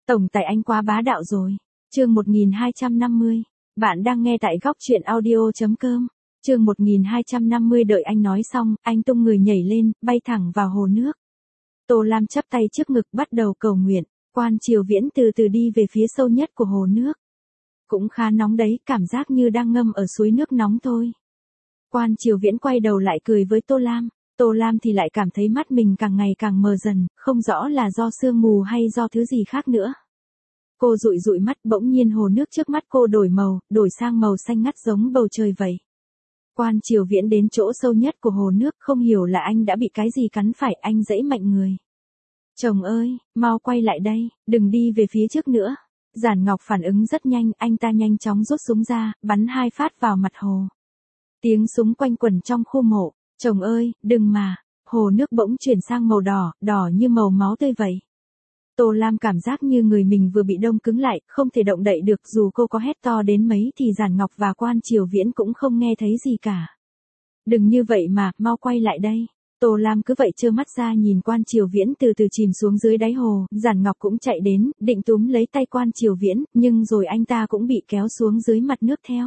Tổng tài anh quá bá đạo rồi. Chương 1250. Bạn đang nghe tại góc truyện audio.com. Chương 1250 đợi anh nói xong, anh tung người nhảy lên, bay thẳng vào hồ nước. Tô Lam chắp tay trước ngực bắt đầu cầu nguyện, Quan Triều Viễn từ từ đi về phía sâu nhất của hồ nước. Cũng khá nóng đấy, cảm giác như đang ngâm ở suối nước nóng thôi. Quan Triều Viễn quay đầu lại cười với Tô Lam. Tô Lam thì lại cảm thấy mắt mình càng ngày càng mờ dần, không rõ là do sương mù hay do thứ gì khác nữa. Cô dụi dụi mắt, bỗng nhiên hồ nước trước mắt cô đổi màu, đổi sang màu xanh ngắt giống bầu trời vậy. Quan Triều Viễn đến chỗ sâu nhất của hồ nước, không hiểu là anh đã bị cái gì cắn phải, anh giãy mạnh người. Chồng ơi, mau quay lại đây, đừng đi về phía trước nữa. Giản Ngọc phản ứng rất nhanh, anh ta nhanh chóng rút súng ra, bắn 2 phát vào mặt hồ. Tiếng súng quanh quẩn trong khu mộ. Chồng ơi, đừng mà. Hồ nước bỗng chuyển sang màu đỏ, đỏ như màu máu tươi vậy. Tô Lam cảm giác như người mình vừa bị đông cứng lại, không thể động đậy được, dù cô có hét to đến mấy thì Giản Ngọc và Quan Triều Viễn cũng không nghe thấy gì cả. Đừng như vậy mà, mau quay lại đây. Tô Lam cứ vậy trơ mắt ra nhìn Quan Triều Viễn từ từ chìm xuống dưới đáy hồ, Giản Ngọc cũng chạy đến, định túm lấy tay Quan Triều Viễn, nhưng rồi anh ta cũng bị kéo xuống dưới mặt nước theo.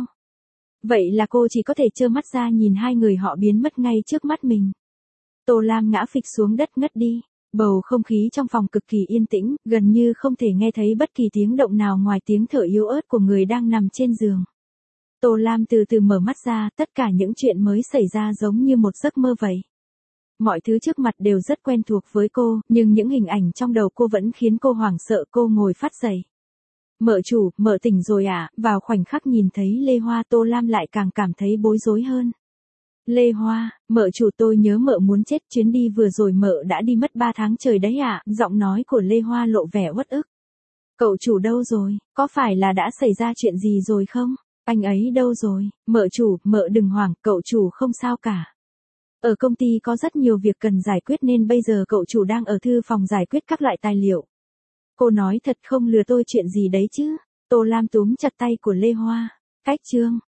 Vậy là cô chỉ có thể trơ mắt ra nhìn hai người họ biến mất ngay trước mắt mình. Tô Lam ngã phịch xuống đất ngất đi. Bầu không khí trong phòng cực kỳ yên tĩnh, gần như không thể nghe thấy bất kỳ tiếng động nào ngoài tiếng thở yếu ớt của người đang nằm trên giường. Tô Lam từ từ mở mắt ra, tất cả những chuyện mới xảy ra giống như một giấc mơ vậy. Mọi thứ trước mặt đều rất quen thuộc với cô, nhưng những hình ảnh trong đầu cô vẫn khiến cô hoảng sợ. Cô ngồi phát dậy. Mợ chủ, mợ tỉnh rồi à? Vào khoảnh khắc nhìn thấy Lê Hoa, Tô Lam lại càng cảm thấy bối rối hơn. Lê Hoa, mợ chủ, tôi nhớ mợ muốn chết, chuyến đi vừa rồi mợ đã đi mất 3 tháng trời đấy ạ. Giọng nói của Lê Hoa lộ vẻ uất ức. Cậu chủ đâu rồi? Có phải là đã xảy ra chuyện gì rồi không? Anh ấy đâu rồi? Mợ chủ, mợ đừng hoảng, cậu chủ không sao cả. Ở công ty có rất nhiều việc cần giải quyết nên bây giờ cậu chủ đang ở thư phòng giải quyết các loại tài liệu. Cô nói thật không lừa tôi chuyện gì đấy chứ? Tô Lam túm chặt tay của Lê Hoa. Cách chương